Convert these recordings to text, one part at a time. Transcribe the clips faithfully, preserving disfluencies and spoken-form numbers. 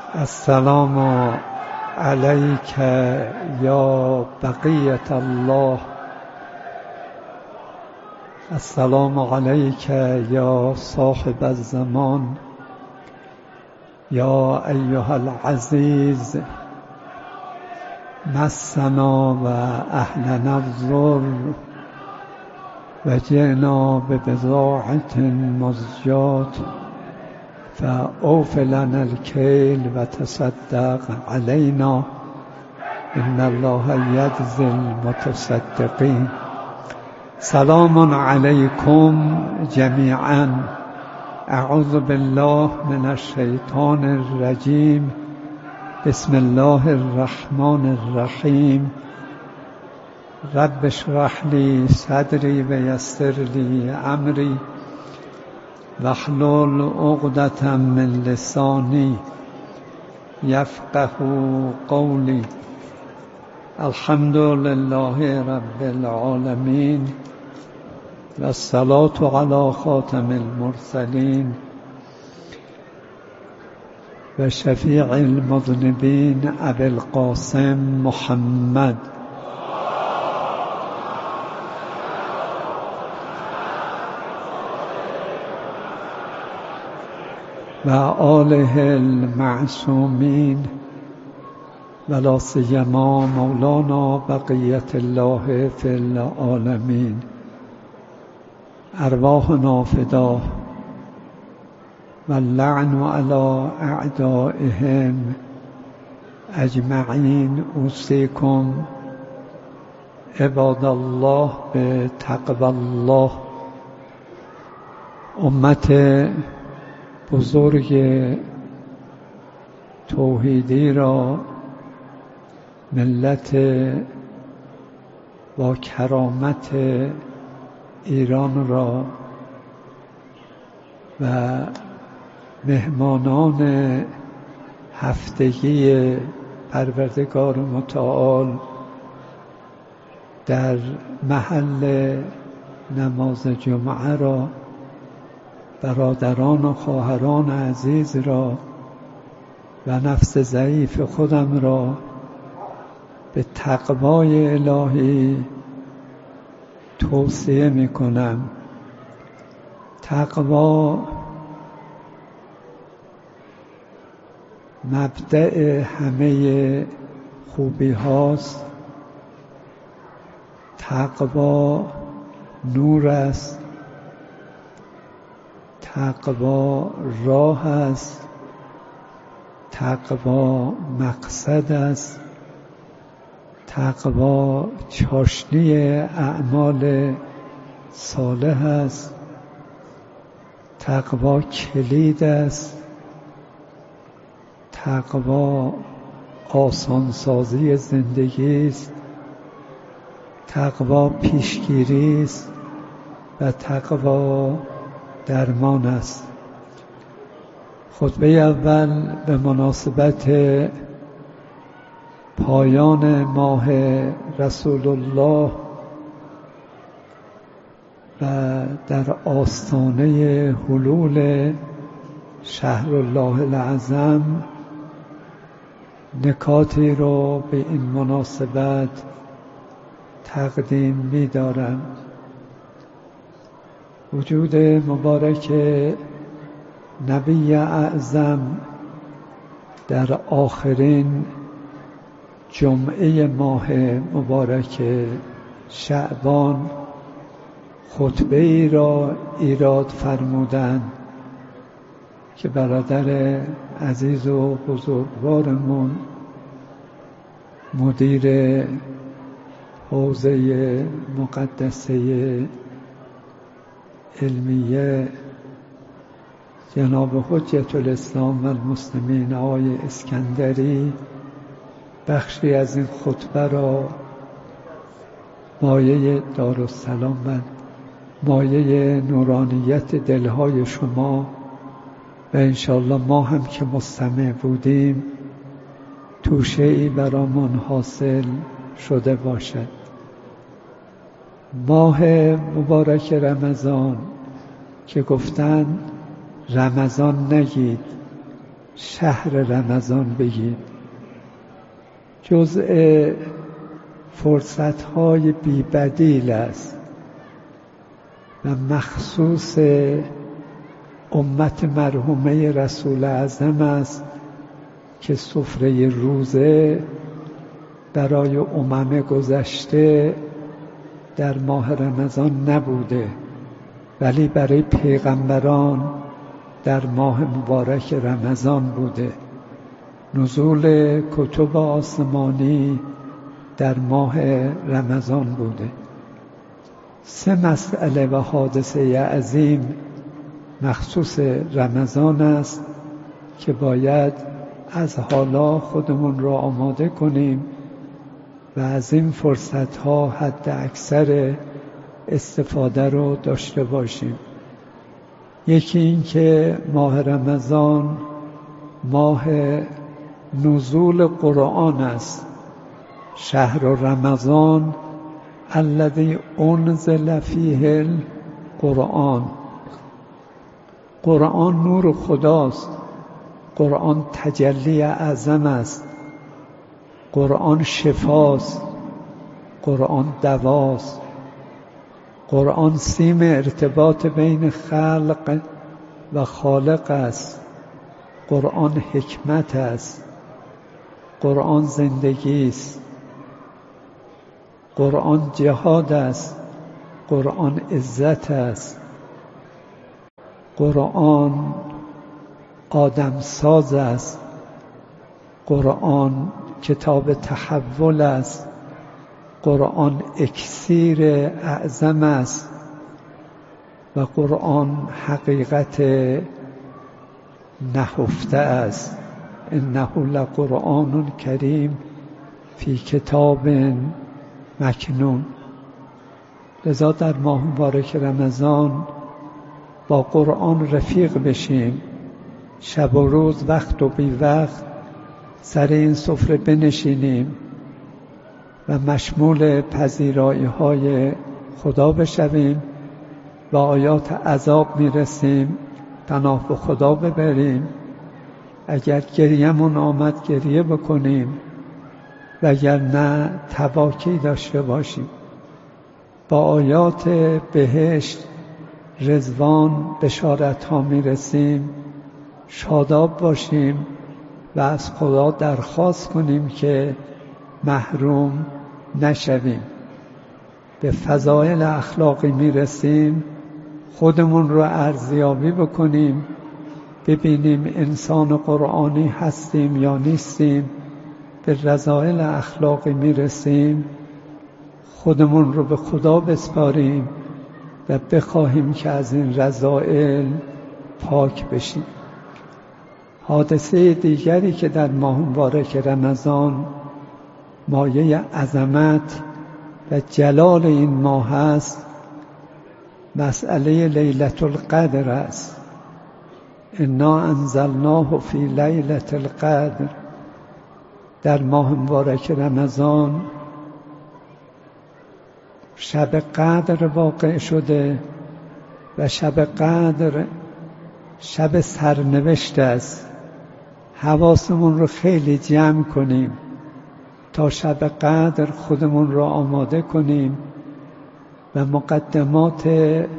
السلام علیک یا بقیة الله. السلام علیک یا صاحب الزمان. یا ایها العزیز مسنا و اهلنا الضر و جئنا ببضاعة مزجاة فأوف لنا الكيل وتصدق علينا إن الله يجزي المتصدقين. سلام عليكم جميعا. اعوذ بالله من الشيطان الرجيم. بسم الله الرحمن الرحيم. رب اشرح لي صدري ويسر لي أمري واحلل عقدة من لساني يفقهوا قولي. الحمد لله رب العالمين والصلاة على خاتم المرسلين وشفيع المذنبين أبي القاسم محمد و آله المعصومین ولا سیما مولانا بقیة الله فی العالمین. ارواحنا فداه و اللعن علی اعدائهم اجمعین. اوصیکم عباد الله بتقوی الله. امت بزرگ توحیدی را، ملت با کرامت ایران را و مهمانان هفتگی پروردگار متعال در محل نماز جمعه را، برادران و خواهران عزیز را و نفس ضعیف خودم را به تقوای الهی توصیه می کنم. تقوا مبدأ همه خوبی هاست. تقوا نور است. تقوا راه است. تقوا مقصد است. تقوا چاشنی اعمال صالح است. تقوا کلید است. تقوا آسانسازی زندگی است. تقوا پیشگیری است و تقوا درمان است. خطبه اول به مناسبت پایان ماه رسول الله و در آستانه حلول شهر الله الاعظم نکاتی رو به این مناسبت تقدیم می دارم. وجود مبارک نبی اعظم در آخرین جمعه ماه مبارک شعبان خطبه ای را ایراد فرمودند که برادر عزیز و بزرگوارمون مدیر حوزه مقدسه علمیه جناب حجت الاسلام و المسلمین آقای اسکندری بخشی از این خطبه را مایه دارالسلام و مایه نورانیت دلهای شما و انشاءالله ما هم که مستمع بودیم توشه‌ای برامون حاصل شده باشد. ماه مبارک رمضان که گفتن رمضان نگید شهر رمضان بگید. جزء فرصت‌های بی‌بدیل است و مخصوص امت مرحومه رسول اعظم است که سفره روزه برای امم گذشته در ماه رمضان نبوده، ولی برای پیغمبران در ماه مبارک رمضان بوده. نزول کتب آسمانی در ماه رمضان بوده. سه مسئله و حادثه عظیم مخصوص رمضان است که باید از حالا خودمون را آماده کنیم و از این فرصت‌ها حد اکثر استفاده رو داشته باشیم. یکی این که ماه رمضان ماه نزول قرآن است. شهر رمضان الذی انزل فیه القرآن. قرآن نور خداست. قرآن تجلی اعظم است. قرآن شفاست. قرآن دواست. قرآن سیم ارتباط بین خلق و خالق است. قرآن حکمت است. قرآن زندگی است. قرآن جهاد است. قرآن عزت است. قرآن آدمساز است. قرآن کتاب تحول است. قرآن اکسیر اعظم است و قرآن حقیقت نهفته است. انه لقرآن کریم فی کتاب مکنون. لذا در ماه مبارک رمضان با قرآن رفیق بشیم. شب و روز، وقت و بی وقت سر این سفره بنشینیم و مشمول پذیرایی های خدا بشویم. و آیات عذاب میرسیم، پناه به خدا ببریم. اگر گریه‌مون آمد گریه بکنیم و اگر نه تواکی داشته باشیم. با آیات بهشت، رضوان، بشارت ها میرسیم، شاداب باشیم و از خدا درخواست کنیم که محروم نشویم. به فضایل اخلاقی میرسیم، خودمون رو ارزیابی بکنیم، ببینیم انسان قرآنی هستیم یا نیستیم. به رذائل اخلاقی میرسیم، خودمون رو به خدا بسپاریم و بخواهیم که از این رذائل پاک بشیم. حادثه دیگری که در ماه مبارک رمضان مایه عظمت و جلال این ماه است، مسئله لیلة القدر است. انا انزلناه فی لیلة القدر. در ماه مبارک رمضان شب قدر واقع شده و شب قدر شب سرنوشت است. حواسمون رو خیلی جمع کنیم تا شب قدر خودمون رو آماده کنیم و مقدمات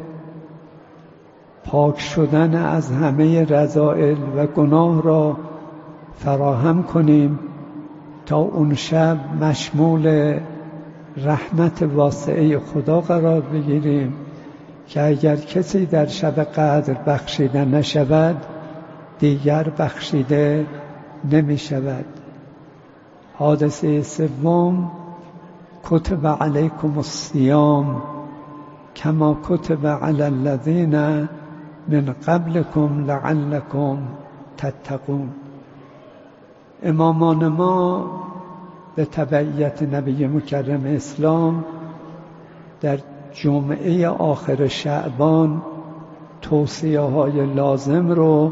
پاک شدن از همه رذائل و گناه را فراهم کنیم تا اون شب مشمول رحمت واسعه خدا قرار بگیریم که اگر کسی در شب قدر بخشیده نشود دیگر بخشیده نمی شود. حادثه سوم، کتب علیکم الصیام کما کتب علی الذین من قبلکم لعلکم تتقون. امامان ما به تبعیت نبی مکرم اسلام در جمعه آخر شعبان توصیه های لازم رو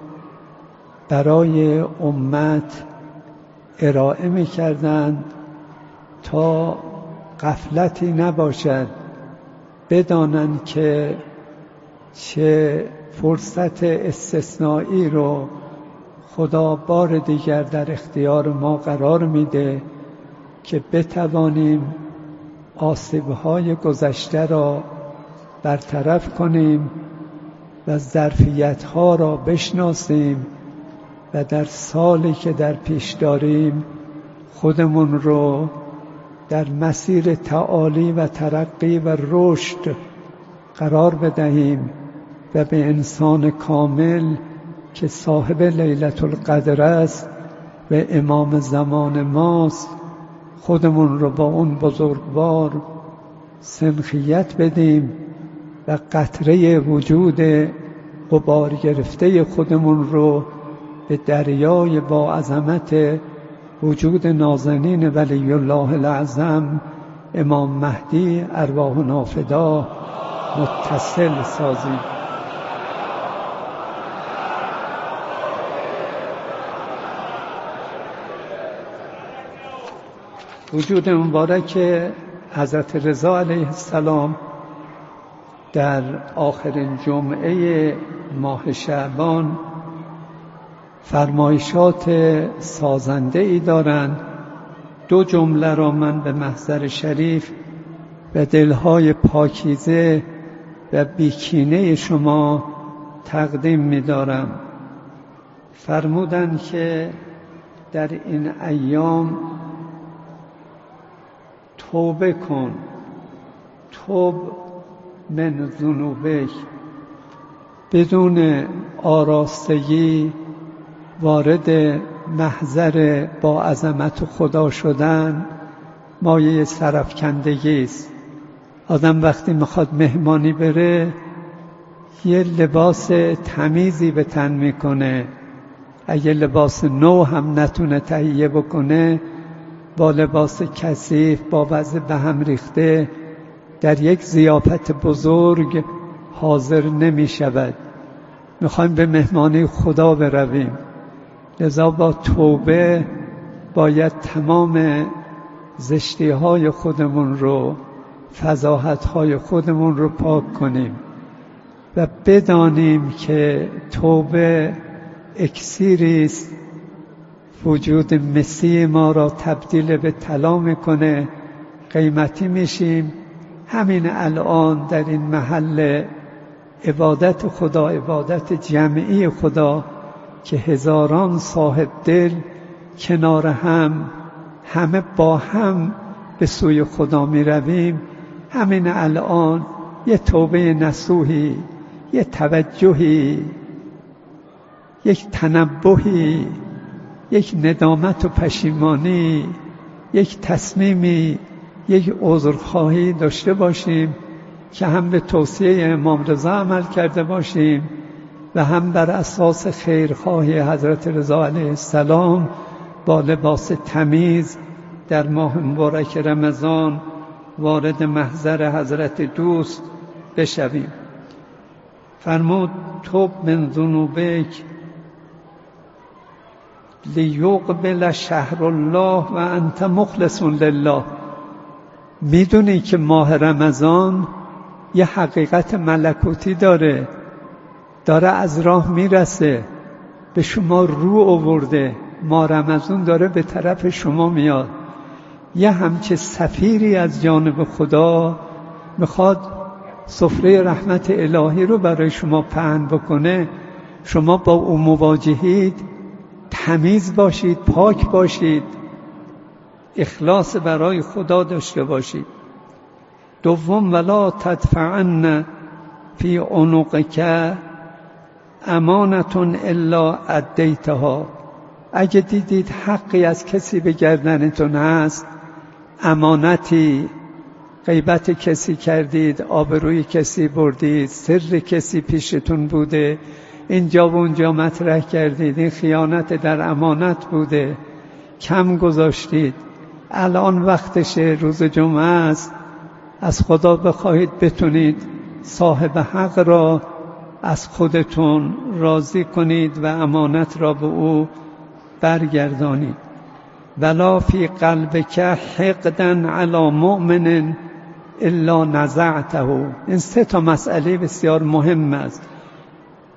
برای امت ارائه می کردند تا غفلتی نباشد، بدانند که چه فرصت استثنایی رو خدا بار دیگر در اختیار ما قرار میده که بتوانیم آسیب‌های گذشته را برطرف کنیم و ظرفیت‌ها را بشناسیم و در سالی که در پیش داریم خودمون رو در مسیر تعالی و ترقی و رشد قرار بدهیم و به انسان کامل که صاحب لیلة القدر است و امام زمان ماست خودمون رو با اون بزرگوار سنخیت بدیم و قطره وجود غبار گرفته خودمون رو به دریای با عظمت وجود نازنین ولی الله الاعظم امام مهدی ارواحنا فدا متصل سازیم. وجود مبارک حضرت رضا علیه السلام در آخرین جمعه ماه شعبان فرمایشات سازنده ای دارند. دو جمله را من به محضر شریف و دلهای پاکیزه و بیکینه شما تقدیم می دارم. فرمودند که در این ایام توبه کن، توب من ذنوبک. بدون آراستگی وارد محضر با عظمت خدا شدن مایه سرافکندگی است. آدم وقتی میخواد مهمانی بره یه لباس تمیزی به تن میکنه، اگه لباس نو هم نتونه تهیه بکنه با لباس کثیف با وضع به هم ریخته در یک ضیافت بزرگ حاضر نمی شود. میخوایم به مهمانی خدا برویم، لذا با توبه باید تمام زشتی های خودمون رو، فضاحت های خودمون رو پاک کنیم و بدانیم که توبه اکسیری است وجود مسی ما را تبدیل به طلا میکنه، قیمتی میشیم. همین الان در این محل عبادت خدا، عبادت جمعی خدا که هزاران صاحب دل کنار هم همه با هم به سوی خدا می رویم، همین الان یه توبه نصوحی، یه توجهی، یک تنبهی، یک ندامت و پشیمانی، یک تصمیمی، یک عذرخواهی داشته باشیم که هم به توصیه امام رضا عمل کرده باشیم و هم بر اساس خیرخواهی حضرت رضا علیه السلام با لباس تمیز در ماه مبارک رمضان وارد محضر حضرت دوست بشویم. فرمود توب من ذنوبک لیقبل شهر الله و انت مخلص لله. میدونی که ماه رمضان یه حقیقت ملکوتی داره، داره از راه میرسه، به شما رو آورده، ماه رمضان داره به طرف شما میاد. یه همچه سفیری از جانب خدا میخواد سفره رحمت الهی رو برای شما پهن بکنه. شما با او مواجهید، تمیز باشید، پاک باشید، اخلاص برای خدا داشته باشید. دوم ولا تدفعن فی عنقک امانة الا ادیتها. اگه دیدید حقی از کسی به گردنتون هست، امانتی، غیبت کسی کردید، آبروی کسی بردید، سر کسی پیشتون بوده، اینجا و اونجا مطرح کردید، این خیانت در امانت بوده، کم گذاشتید، الان وقتشه، روز جمعه است، از خدا بخواهید بتونید صاحب حق را از خودتون راضی کنید و امانت را به او برگردانید. ولا فی قلبک حقدا علی مؤمن الا نزعته. این سه تا مسئله بسیار مهم است.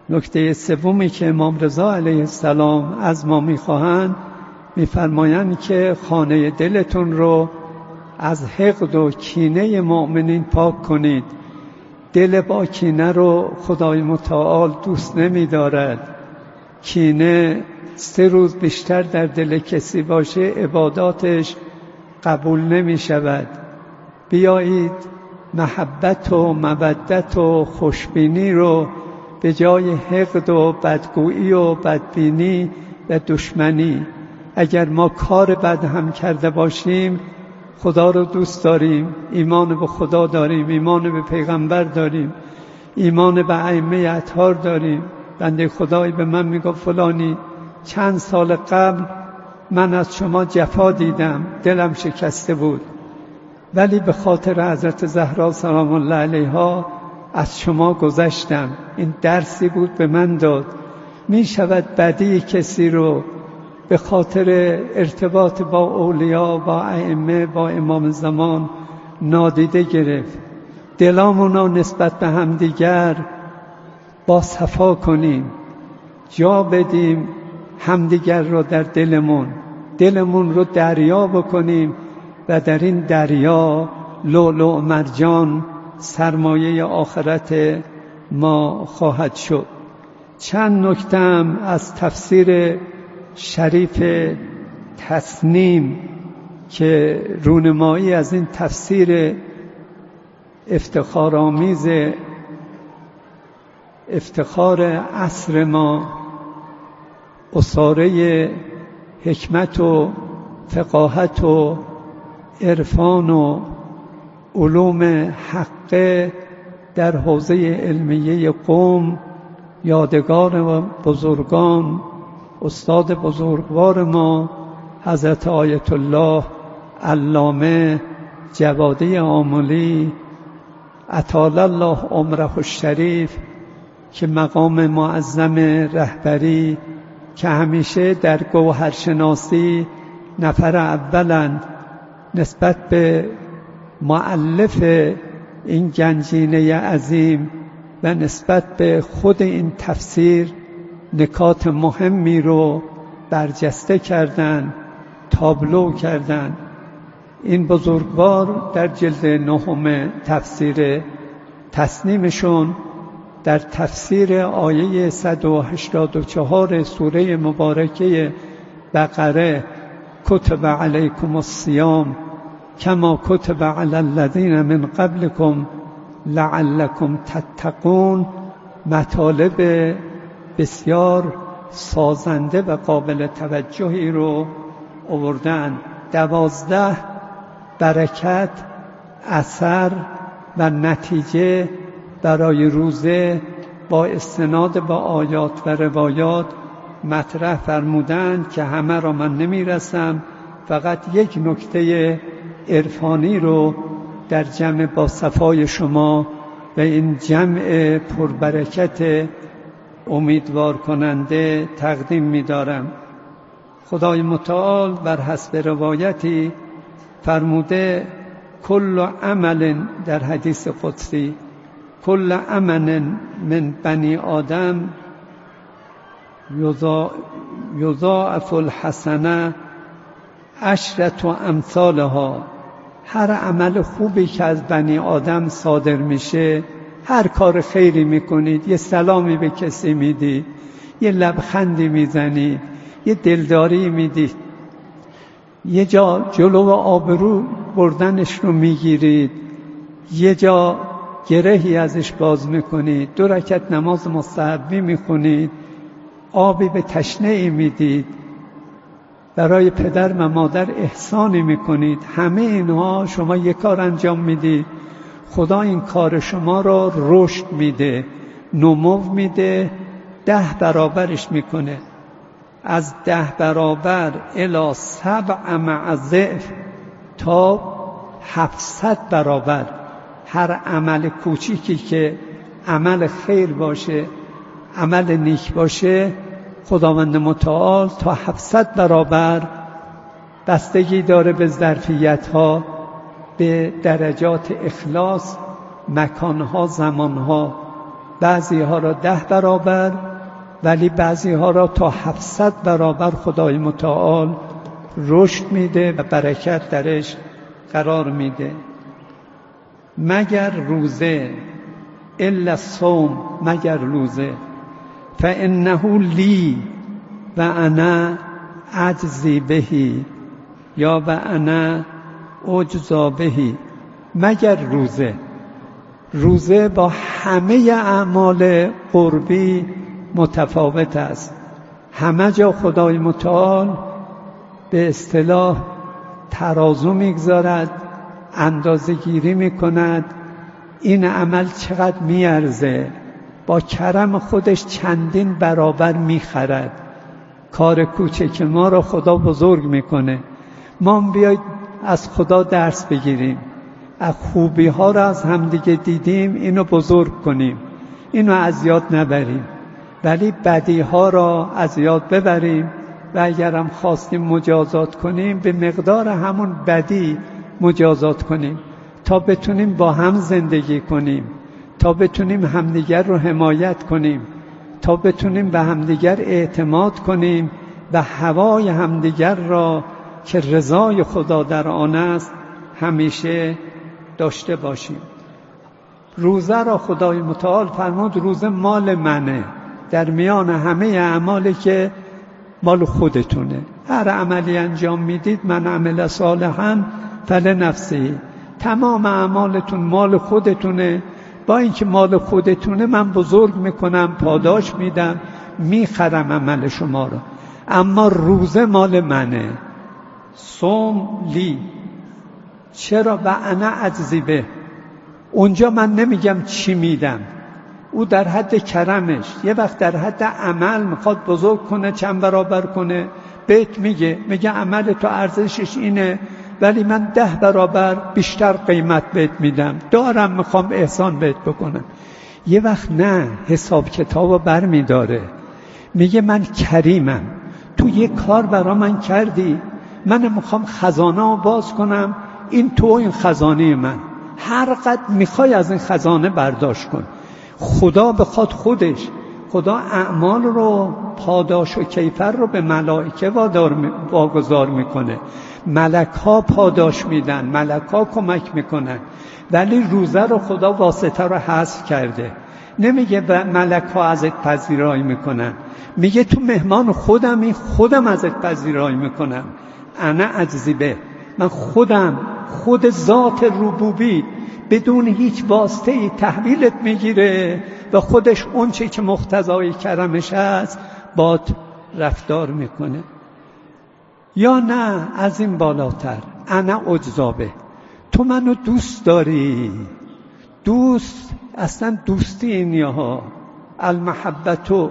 نکته سومی که امام رضا علیه السلام از ما میخواهند، میفرمایند که خانه دلتون رو از حقد و کینه مؤمنین پاک کنید. دل با کینه رو خدای متعال دوست نمی‌دارد. کینه سه روز بیشتر در دل کسی باشه عباداتش قبول نمی شود. بیایید محبت و مودت و خوشبینی رو به جای حقد و بدگویی و بدبینی و دشمنی، اگر ما کار بد هم کرده باشیم خدا رو دوست داریم، ایمان به خدا داریم، ایمان به پیغمبر داریم، ایمان به ائمه اطهار داریم. بنده خدایی به من میگفت فلانی چند سال قبل من از شما جفا دیدم، دلم شکسته بود، ولی به خاطر حضرت زهرا سلام الله علیها از شما گذشتم. این درسی بود به من داد. می شود بدی کسی رو به خاطر ارتباط با اولیا، با ائمه، با امام زمان نادیده گرفت. دلامونو نسبت به همدیگر با صفا کنیم، جا بدیم همدیگر رو در دلمون، دلمون رو دریا بکنیم و در این دریا لؤلؤ و مرجان سرمایه آخرت ما خواهد شد. چند نکته از تفسیر شریف تسنیم که رونمایی از این تفسیر افتخارآمیز افتخار عصر ما، اساره حکمت و فقاهت و عرفان و علوم حق در حوزه علمیه قوم، یادگار و بزرگان استاد بزرگوار ما حضرت آیت الله علامه جوادی آملی اطال الله عمره الشریف که مقام معظم رهبری که همیشه در گوهرشناسی نفر اولند نسبت به مؤلف این گنجینه عظیم و نسبت به خود این تفسیر نکات مهمی رو برجسته کردن، تابلو کردن. این بزرگوار در جلد نهم تفسیر تسنیمشون در تفسیر آیه صد و هشتاد و چهار سوره مبارکه بقره کتب علیکم الصیام کما کتب علی الذین من قبلکم لعلکم تتقون مطالب بسیار سازنده و قابل توجهی رو آوردن. دوازده برکت، اثر و نتیجه برای روزه با استناد با آیات و روایات مطرح فرمودند که همه را من نمیرسم، فقط یک نکته عرفانی رو در جمع با صفای شما و این جمع پربرکت امیدوار کننده تقدیم می‌دارم. خدای متعال بر حسب روایتی فرموده کل عمل در حدیث قدسی کل عمل من بنی آدم یضاعف الحسنه عشرة امثالها. هر عمل خوبی که از بنی آدم صادر میشه، هر کار خیری میکنید، یه سلامی به کسی میدید، یه لبخندی میزنید، یه دلداری میدید، یه جا جلو آبرو بردنش رو میگیرید، یه جا گرهی ازش باز میکنید، دو رکعت نماز مستحبی میخونید، آبی به تشنه‌ای میدید، برای پدر و مادر احسانی میکنید. همه اینها شما یک کار انجام میدید، خدا این کار شما را رشد میده، نمو میده، ده برابرش میکنه. از ده برابر الی سبع مع ضعف تا هفتصد برابر. هر عمل کوچیکی که عمل خیر باشه، عمل نیک باشه، خداوند متعال تا هفتصد برابر بستگی داره به ظرفیت‌ها، به درجات اخلاص، مکان‌ها، زمان‌ها. بعضی ها را ده برابر، ولی بعضی ها را تا هفتصد برابر خدای متعال رشد میده و برکت درش قرار میده. مگر روزه، الا الصوم، مگر روزه، فانه لی و انا اجزی بهی یا و انا اجزا بهی. مگر روزه، روزه با همه اعمال قربی متفاوت است. همه جا خدای متعال به اصطلاح ترازو میگذارد، اندازه گیری میکند، این عمل چقدر میارزه، با کرم خودش چندین برابر میخرد. کار کوچک ما را خدا بزرگ میکنه. ما بیاید از خدا درس بگیریم، از خوبی ها را از همدیگه دیدیم اینو بزرگ کنیم، اینو از یاد نبریم، ولی بدی ها را از یاد ببریم و اگرم خواستیم مجازات کنیم به مقدار همون بدی مجازات کنیم تا بتونیم با هم زندگی کنیم، تا بتونیم همدیگر رو حمایت کنیم، تا بتونیم به همدیگر اعتماد کنیم و هوای همدیگر را که رضای خدا در آن است همیشه داشته باشیم. روزه را خدای متعال فرمود روزه مال منه، در میان همه اعمالی که مال خودتونه. هر عملی انجام میدید من عمل صالحا فلنفسه، تمام اعمالتون مال خودتونه. با اینکه مال خودتونه من بزرگ میکنم، پاداش میدم، میخرم عمل شما را، اما روزه مال منه. صوم لی، چرا؟ و انا اجزی به. اونجا من نمیگم چی میدم، او در حد کرمش یه وقت در حد عمل میخواد بزرگ کنه، چند برابر کنه، بهت میگه میگه عمل تو ارزشش اینه ولی من ده برابر بیشتر قیمت بهت میدم، دارم میخوام احسان بهت بکنم. یه وقت نه، حساب کتابو بر میداره، میگه من کریمم، تو یه کار برا من کردی، من میخوام خزانه رو باز کنم، این تو این خزانه من، هر قد میخوای از این خزانه برداشت کن. خدا بخواد خودش، خدا اعمال رو، پاداش و کیفر رو به ملائکه واگذار میکنه، ملک ها پاداش میدن، ملک ها کمک میکنن، ولی روزه رو خدا واسطه رو حذف کرده. نمیگه ملک ها ازت پذیرایی میکنن، میگه تو مهمان خودمی، خودم ازت پذیرایی میکنم. انا اجزی به، من خودم، خود ذات ربوبی بدون هیچ واسطه ای تحویلت میگیره و خودش اون چی که مقتضای کرمش هست باد رفتار میکنه. یا نه از این بالاتر، انا اجزابه، تو منو دوست داری. دوست اصلا دوستی اینیا ها، المحبتو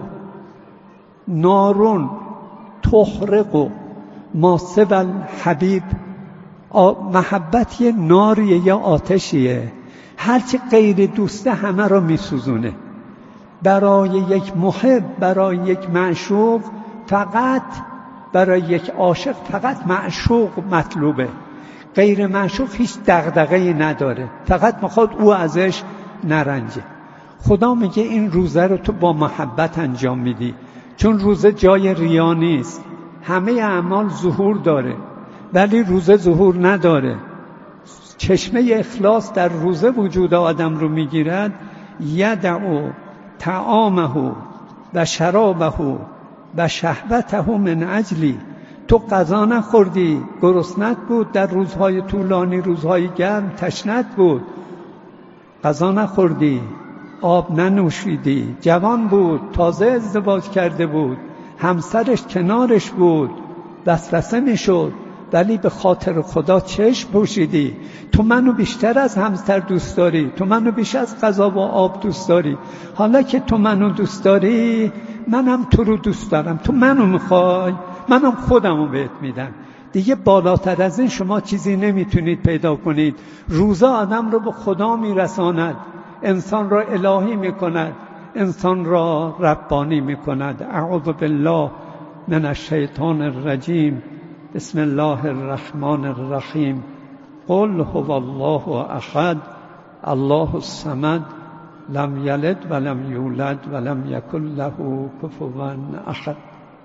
نارون تحرق ما سوى الحبیب. محبت یه ناریه یا آتشیه، هرچی غیر دوسته همه رو میسوزونه. برای یک محب، برای یک معشوق، فقط برای یک عاشق فقط معشوق مطلوبه، غیر معشوق هیچ دغدغه‌ای نداره، فقط میخواد او ازش نرنجه. خدا میگه این روزه رو تو با محبت انجام میدی، چون روزه جای ریا نیست. همه اعمال ظهور داره ولی روزه ظهور نداره. چشمه اخلاص در روزه وجود آدم رو میگیرد. یدعو طعامه و شرابه و شهوته من اجلی. تو غذا نخوردی، گرسنت بود، در روزهای طولانی، روزهای گرم تشنت بود، غذا نخوردی، آب ننوشیدی، جوان بود، تازه ازدواج کرده بود، همسرش کنارش بود، وسوسه میشد، ولی به خاطر خدا چشم پوشیدی. تو منو بیشتر از همسر دوست داری، تو منو بیش از غذا و آب دوست داری. حالا که تو منو دوست داری، منم تو رو دوست دارم. تو منو میخوای، منم خودمو بهت میدم. دیگه بالاتر از این شما چیزی نمیتونید پیدا کنید. روزه آدم رو به خدا میرساند، انسان را الهی میکند، انسان را ربانی میکند. اعوذ بالله من الشیطان الرجیم. بسم الله الرحمن الرحیم. قل هو الله احد الله الصمد لم یلد ولم یولد ولم یکن له کفوا احد.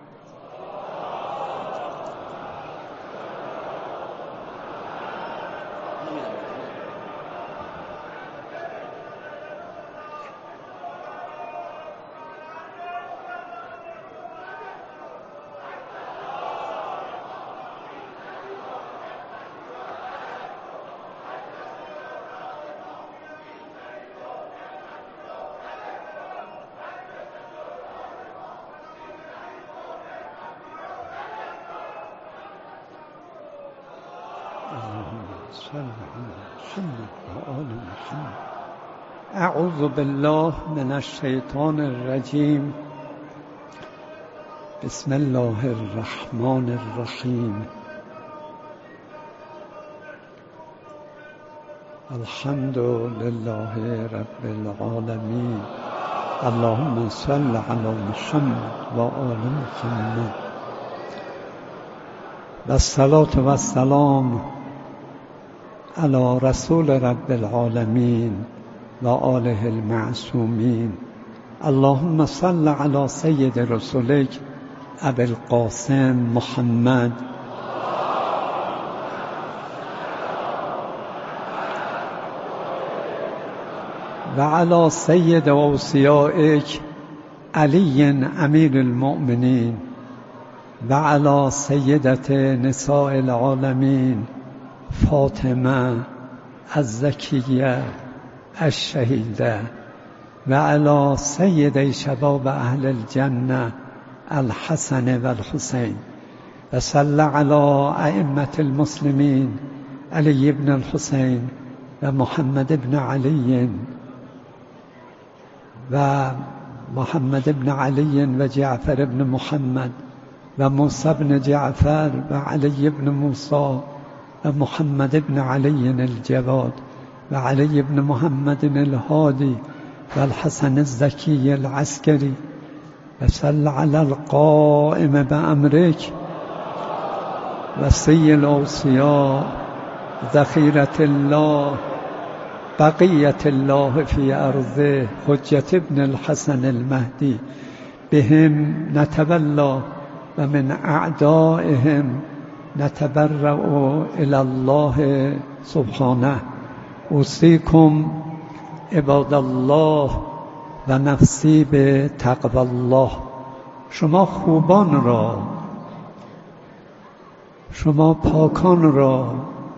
اعوذ بالله من الشیطان الرجیم. بسم الله الرحمن الرحیم. الحمد لله رب العالمین. اللهم صل علی محمد و آل محمد. و الصلاة و السلام علی رسول رب العالمین و آله المعصومین. اللهم صل علی سید رسولک ابی القاسم محمد و علی سید اوصیائک علی امیر المؤمنین و علی سیدت نساء العالمین فاطمه الزکیه الشهیده و علی سید شباب اهل الجنه الحسن و الحسین و صل علی ائمه المسلمین علی بن الحسین و محمد بن علی و محمد بن علی و جعفر بن محمد و موسی بن جعفر و علی بن موسی و محمد بن علی الجواد و علی بن محمد الهادی و الحسن الزکی العسکری و صل علی القائم بأمرک و سی الاوصیاء ذخیرة الله بقیت الله فی ارضه حجة ابن الحسن المهدی بهم نتولا و من اعدائهم نتبرأ الی الله سبحانه. اوصیکم عباد الله و نفسی به تقوی الله. شما خوبان را، شما پاکان را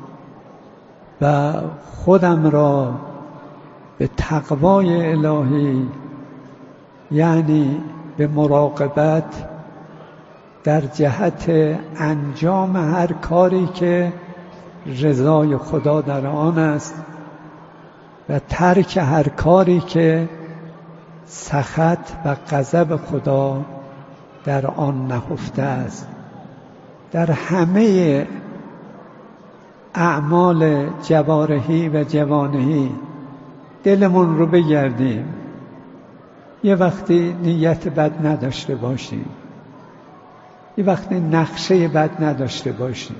و خودم را به تقوای الهی، یعنی به مراقبت در جهت انجام هر کاری که رضای خدا در آن است و ترک هر کاری که سخط و غضب خدا در آن نهفته است. در همه اعمال جوارحی و جوانحی دلمون رو بگردیم، یه وقتی نیت بد نداشته باشیم، یه وقتی نقشه بد نداشته باشیم.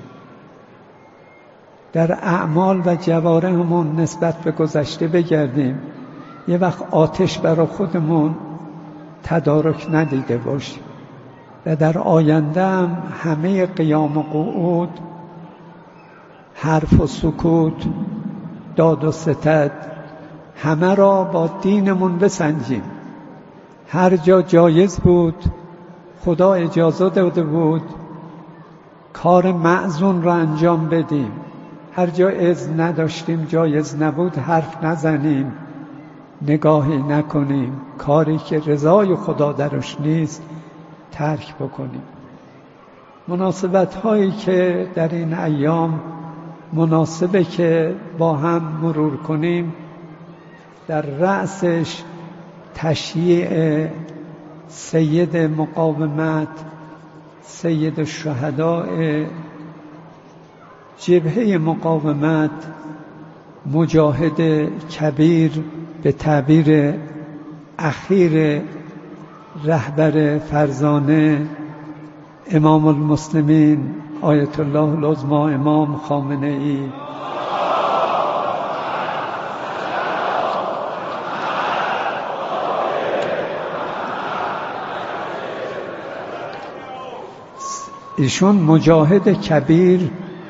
در اعمال و جوارحمون نسبت به گذشته بگردیم، یه وقت آتش برای خودمون تدارک ندیده باشیم و در آینده هم همه قیام و قعود، حرف و سکوت، داد و ستد، همه را با دینمون بسنجیم. هر جا جایز بود خدا اجازه داده بود کار معزون را انجام بدیم، هر جا اذن نداشتیم، جایز نبود، حرف نزنیم، نگاهی نکنیم، کاری که رضای خدا درش نیست ترک بکنیم. مناسبت هایی که در این ایام مناسبه که با هم مرور کنیم، در رأسش تشییع سید مقاومت، سید الشهداء، جبهه مقاومت، مجاهد کبیر، به تعبیر اخیر رهبر فرزانه امام المسلمین آیت الله العظمی امام خامنه ای، ایشون مجاهد کبیر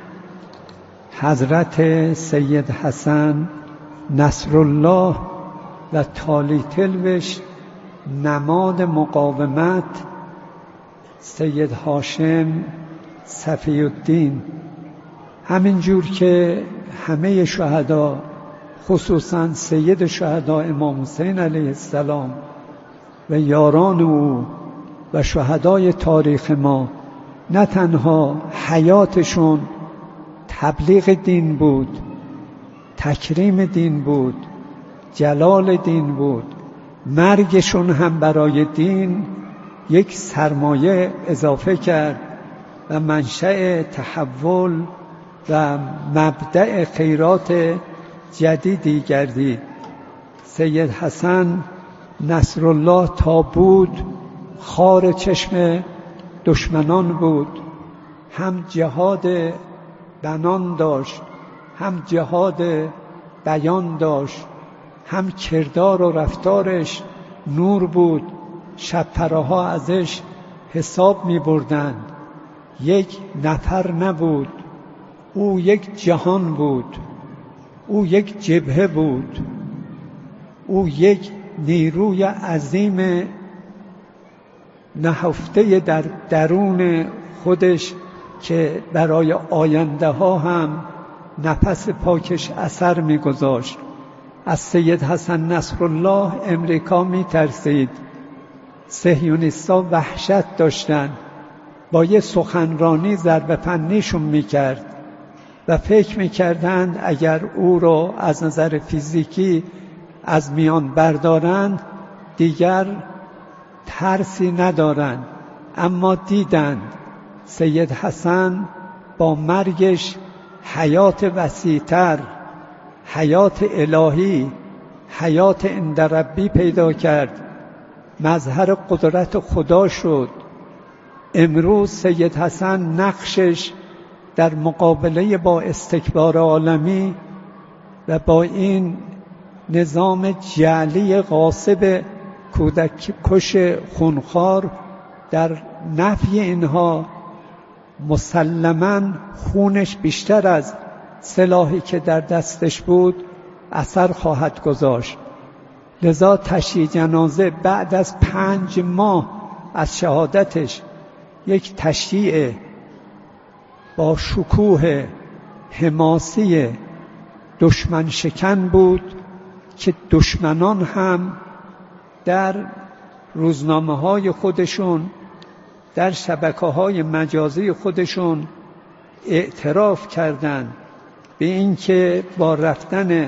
حضرت سید حسن نصرالله و تالی تلوش نماد مقاومت سید هاشم صفی الدین، همینجور که همه شهدا خصوصا سید شهدا امام حسین علیه السلام و یاران او و شهدای تاریخ ما نه تنها حیاتشون تبلیغ دین بود، تکریم دین بود، جلال دین بود، مرگشون هم برای دین یک سرمایه اضافه کرد و منشأ تحول و مبدأ خیرات جدیدی گردید. سید حسن نصرالله تا بود خار چشم دشمنان بود، هم جهاد بنان داشت، هم جهاد بیان داشت، هم کردار و رفتارش نور بود، شب‌پره‌ها ازش حساب می بردند. یک نفر نبود، او یک جهان بود، او یک جبهه بود، او یک نیروی عظیم نهفته در درون خودش که برای آینده ها هم نفس پاکش اثر می گذاشت. از سید حسن نصرالله امریکا می ترسید، صهیونیستا وحشت داشتن، با یه سخنرانی ضرب فنیشون می کرد و فکر می کردند اگر او رو از نظر فیزیکی از میان بردارند دیگر ترسی ندارند. اما دیدند سید حسن با مرگش حیات وسیع‌تر، حیات الهی، حیات عند ربی پیدا کرد، مظهر قدرت خدا شد. امروز سید حسن نقشش در مقابله با استکبار عالمی و با این نظام جعلی غاصب کودک کش خونخوار در نفی اینها مسلماً خونش بیشتر از سلاحی که در دستش بود اثر خواهد گذاشت. لذا تشییع جنازه بعد از پنج ماه از شهادتش یک تشییع با شکوه حماسی دشمن شکن بود که دشمنان هم در روزنامه های خودشون، در شبکه های مجازی خودشون اعتراف کردند به اینکه با رفتن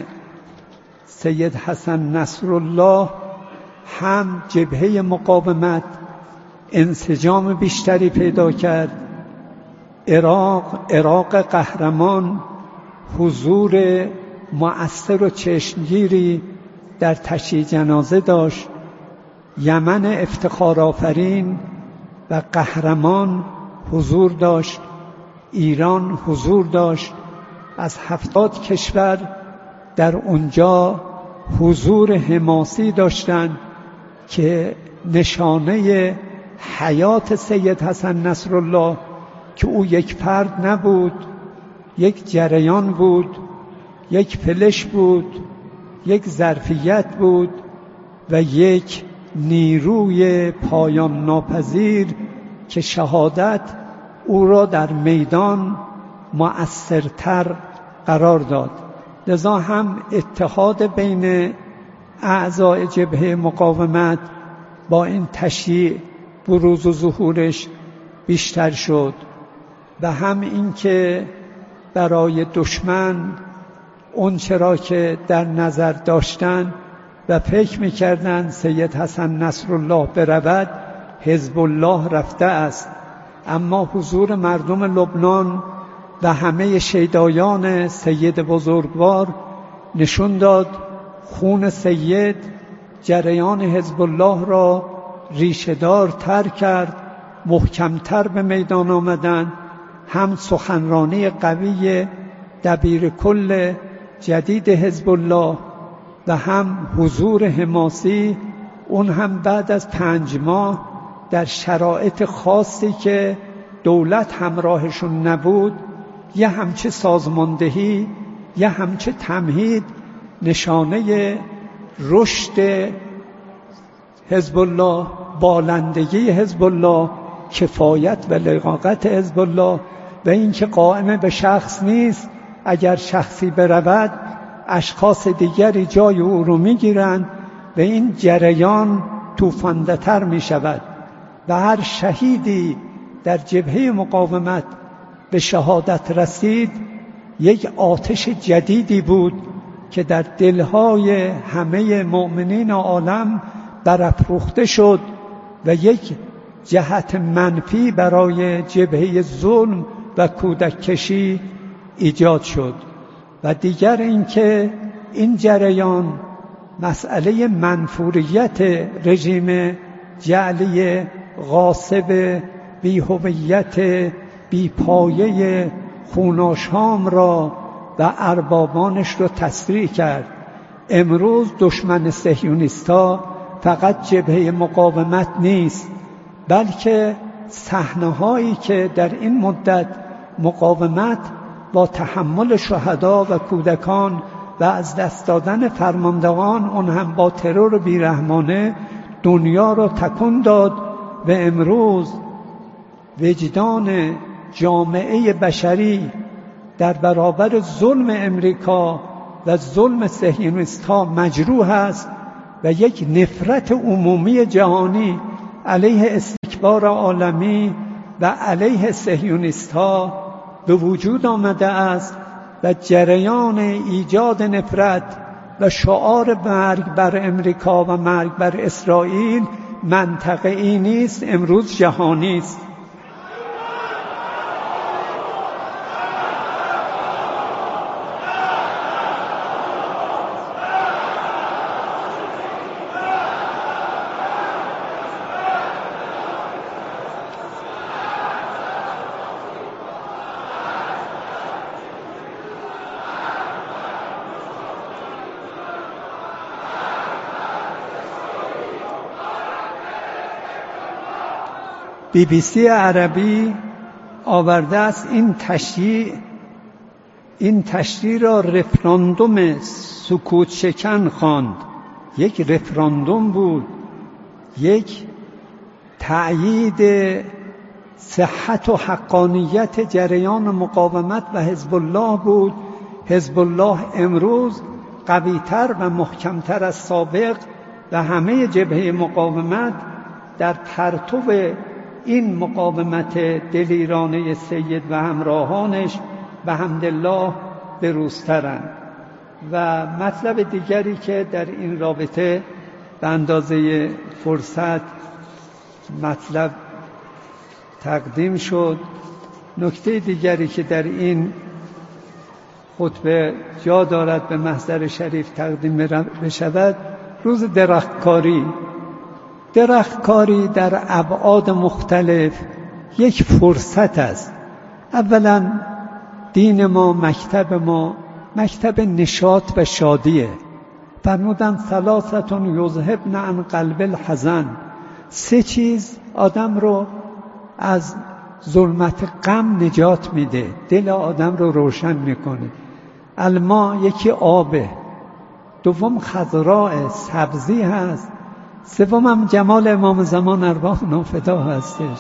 سید حسن نصرالله هم جبهه مقاومت انسجام بیشتری پیدا کرد، عراق عراق قهرمان حضور مؤثر و چشمگیری در تشییع جنازه داشت، یمن افتخارآفرین و قهرمان حضور داشت، ایران حضور داشت، از هفتاد کشور در اونجا حضور حماسی داشتند که نشانه حیات سید حسن نصرالله که او یک فرد نبود، یک جریان بود، یک فلش بود، یک ظرفیت بود و یک نیروی پایان ناپذیر که شهادت او را در میدان مؤثرتر قرار داد. لذا هم اتحاد بین اعضای جبهه مقاومت با این تشییع بروز و ظهورش بیشتر شد و هم این که برای دشمن اون چرا که در نظر داشتن و فکر می‌کردند سید حسن نصرالله برود حزب الله رفته است، اما حضور مردم لبنان و همه شیدایان سید بزرگوار نشون داد خون سید جریان حزب الله را ریشه‌دار تر کرد، محکمتر به میدان آمدند. هم سخنرانی قوی دبیر کل جدید حزب الله و هم حضور حماسی، اون هم بعد از پنج ماه در شرایط خاصی که دولت همراهشون نبود، یه همچه سازماندهی، یه همچه تمهید نشانه رشد حزب الله، بالندگی حزب الله، کفایت و لقاقت حزب الله و اینکه قائم به شخص نیست. اگر شخصی برود اشخاص دیگری جای او رو میگیرند و این جریان توفانده تر می شود و هر شهیدی در جبهه مقاومت به شهادت رسید یک آتش جدیدی بود که در دلهای همه مؤمنین عالم برافروخته شد و یک جهت منفی برای جبهه ظلم و کودککشی ایجاد شد. و دیگر اینکه این جریان مسئله منفوریت رژیم جعلی غاصب بی‌هویت بی‌پایه خوناشام را و اربابانش را تسریع کرد. امروز دشمن صهیونیست‌ها فقط جبهه مقاومت نیست، بلکه صحنه‌هایی که در این مدت مقاومت با تحمل شهدا و کودکان و از دست دادن فرماندهان، اون هم با ترور بیرحمانه، دنیا را تکون داد و امروز وجدان جامعه بشری در برابر ظلم امریکا و ظلم صهیونیست‌ها مجروح است و یک نفرت عمومی جهانی علیه استکبار عالمی و علیه صهیونیست‌ها به وجود آمده است و جریان ایجاد نفرت و شعار مرگ بر امریکا و مرگ بر اسرائیل منطقه‌ای نیست، امروز جهانی است. بی بی سی عربی آورده است این تشریع این تشریع را رفراندوم سکوت شکن خواند. یک رفراندوم بود، یک تأیید صحت و حقانیت جریان مقاومت و حزب الله بود. حزب الله امروز قوی‌تر و محکم‌تر از سابق و همه جبهه مقاومت در پرتو این مقاومت دلیرانه سید و همراهانش به حمدالله بروزترند. و مطلب دیگری که در این رابطه به اندازه فرصت مطلب تقدیم شد، نکته دیگری که در این خطبه جا دارد به محضر شریف تقدیم بشود، روز درختکاری. درختکاری در ابعاد مختلف یک فرصت است. اولا دین ما، مکتب ما مکتب نشاط و شادیه. فرمودن ثلاثتون یذهبن عن قلب الحزن. سه چیز آدم رو از ظلمت غم نجات میده، دل آدم رو روشن میکنه. الماء، یکی آبه، دوم خضراء، سبزی هست، سوم هم جمال امام زمان ارواح فدا هستش.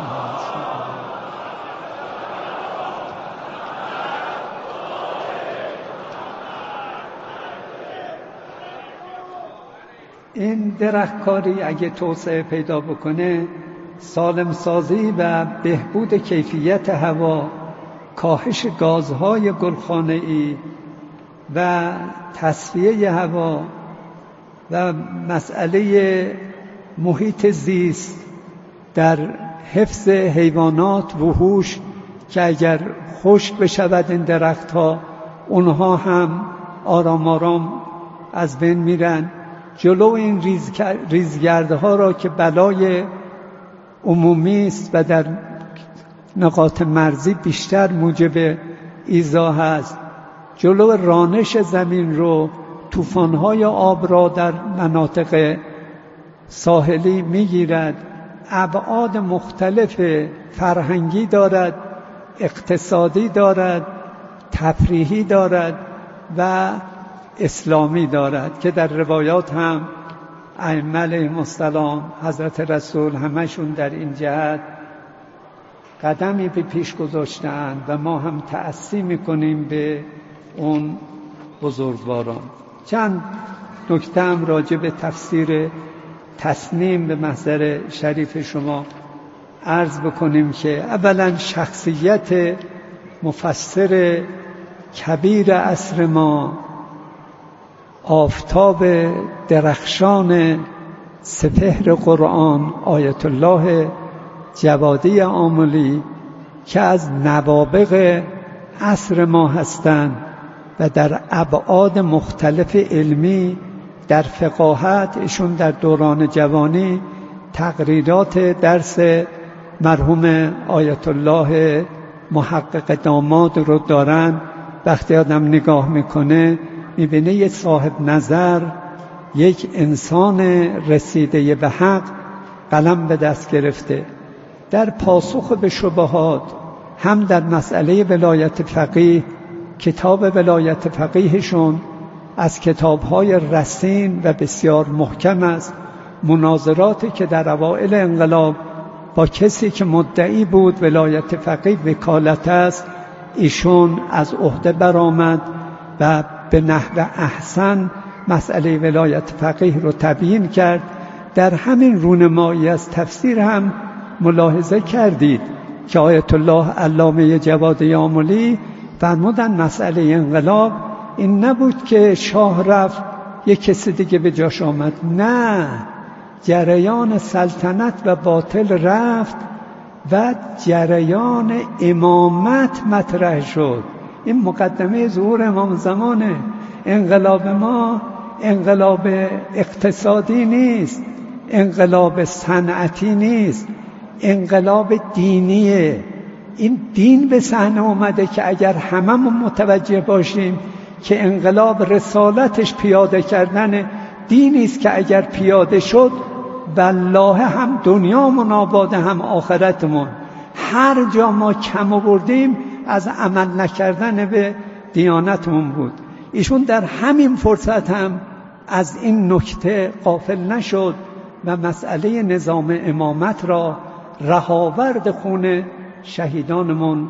این درختکاری اگه توسعه پیدا بکنه، سالم سازی و بهبود کیفیت هوا، کاهش گازهای گلخانه‌ای و تصفیه هوا و مسئله محیط زیست در حفظ حیوانات، وحوش که اگر خشک بشود این درختها، اونها هم آرام آرام از بین میرن. جلو این ریزگردها را که بلای عمومی است و در نقاط مرزی بیشتر موجب ایذا هست، جلو رانش زمین رو، طوفان‌های آب را در مناطق ساحلی میگیرد. ابعاد مختلف فرهنگی دارد، اقتصادی دارد، تفریحی دارد و اسلامی دارد که در روایات هم ائمه علیهم السلام، حضرت رسول، همشون در این جهت قدمی به پیش گذاشتند و ما هم تأسی میکنیم به اون بزرگواران. چند نکته هم راجع به تفسیر تسنیم به محضر شریف شما عرض بکنیم که اولا شخصیت مفسر کبیر عصر ما، آفتاب درخشان سپهر قرآن، آیت الله جوادی آملی که از نوابغ عصر ما هستند و در ابعاد مختلف علمی در فقاهت، ایشون در دوران جوانی تقریرات درس مرحوم آیت الله محقق داماد رو دارن. وقتی آدم نگاه میکنه میبینه یک صاحب نظر، یک انسان رسیده به حق قلم به دست گرفته در پاسخ به شبهات، هم در مسئله ولایت فقیه. کتاب ولایت فقیهشون از کتاب‌های رصین و بسیار محکم است. مناظراتی که در اوائل انقلاب با کسی که مدعی بود ولایت فقیه وکالت است، ایشون از عهده برآمد و به نحو احسن مسئله ولایت فقیه رو تبیین کرد. در همین رونمایی از تفسیر هم ملاحظه کردید که آیت الله علامه جوادی آملی فرمودن مسئله انقلاب این نبود که شاه رفت یک کسی دیگه به جاش آمد، نه، جریان سلطنت و باطل رفت و جریان امامت مطرح شد. این مقدمه ظهور امام زمانه. انقلاب ما انقلاب اقتصادی نیست، انقلاب صنعتی نیست، انقلاب دینیه. این دین به صحنه اومده که اگر هممون متوجه باشیم که انقلاب رسالتش پیاده کردن دینی است که اگر پیاده شد والله هم دنیامون آباده هم آخرتمون. هر جا ما کم آوردیم از عمل نکردن به دیانتمون بود. ایشون در همین فرصت هم از این نکته غافل نشد و مسئله نظام امامت را رهاورد خون شهیدانمون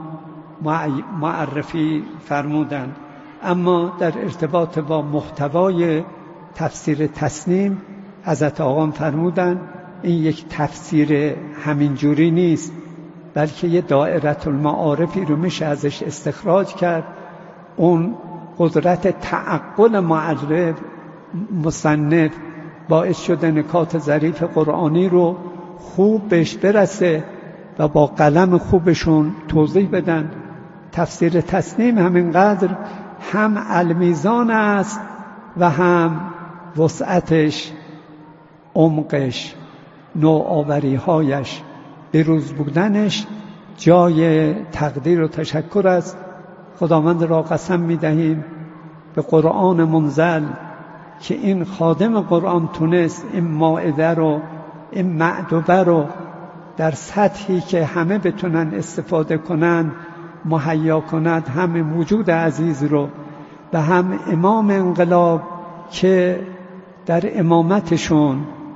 معرفی فرمودند. اما در ارتباط با محتوای تفسیر تسنیم حضرت آقا فرمودند این یک تفسیر همینجوری نیست، بلکه یه دائره المعارفی رو میشه ازش استخراج کرد. اون قدرت تعقل معرف مصنف باعث شده نکات ظریف قرآنی رو خوب بهش برسه و با قلم خوبشون توضیح بدن. تفسیر تسنیم همینقدر هم المیزان است و هم وسعتش، عمقش، نوآوری‌هایش، بروز بودنش جای تقدیر و تشکر است. خداوند را قسم می‌دهیم به قرآن منزل که این خادم قرآن تونست این مائده رو، این معدوبه رو در سطحی که همه بتونن استفاده کنن مهیا کند، هم وجود عزیز رو و هم امام انقلاب که در امامتشون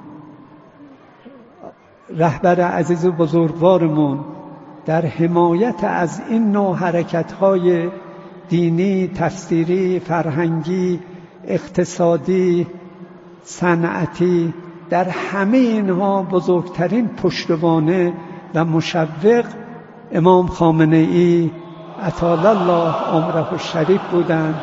رهبر عزیز و بزرگوارمون در حمایت از این نوع حرکت‌های دینی، تفسیری، فرهنگی، اقتصادی، صنعتی، در همه اینها بزرگترین پشتوانه و مشوق امام خامنه ای اطال الله عمره الشریف بودند.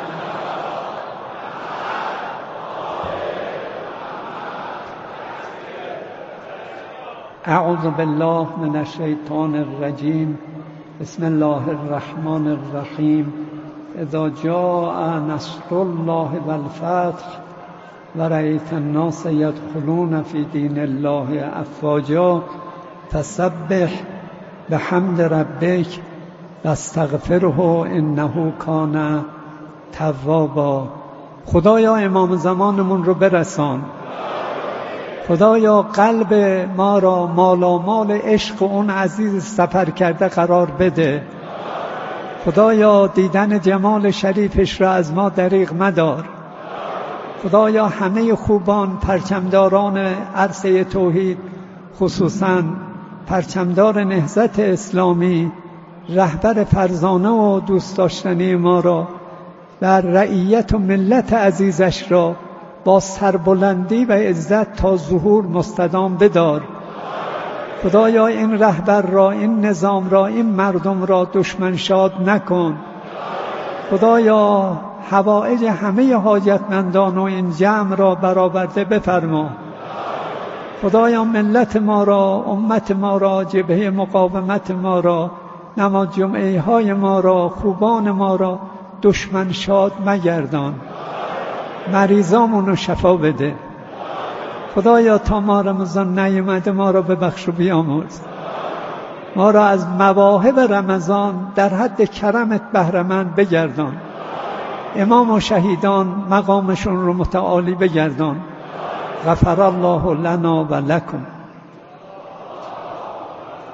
اعوذ بالله من الشیطان الرجیم. بسم الله الرحمن الرحیم. اذا جاء نصر الله والفتح ورأیت الناس يدخلون في دین الله افواجا فسبح بحمد ربک واستغفره انه کان توابا. خدایا امام زمانمون رو برسان خدایا قلب ما را مالامال عشق اون عزیز سفر کرده قرار بده. خدایا دیدن جمال شریفش را از ما دریغ مدار. خدایا همه خوبان، پرچمداران عرصه توحید، خصوصاً پرچمدار نهضت اسلامی، رهبر فرزانه و دوست داشتنی ما را و رعیت و ملت عزیزش را با سربلندی و عزت تا ظهور مستدام بدار. خدایا این رهبر را، این نظام را، این مردم را دشمن شاد نکن. خدایا حوائج همه حاجتمندان و این جمع را برآورده بفرما. خدایا ملت ما را، امت ما را، جبهه مقاومت ما را، نماز جمعه های ما را، خوبان ما را دشمن شاد مگردان. مریضامون رو شفا بده. خدایا تا ما رمضان نیامده ما را ببخش و بیامرز. ما را از مواهب رمضان در حد کرمت بهره‌مند بگردان. امام و شهیدان مقامشون رو متعالی بگردان. غفر الله لنا و لکم.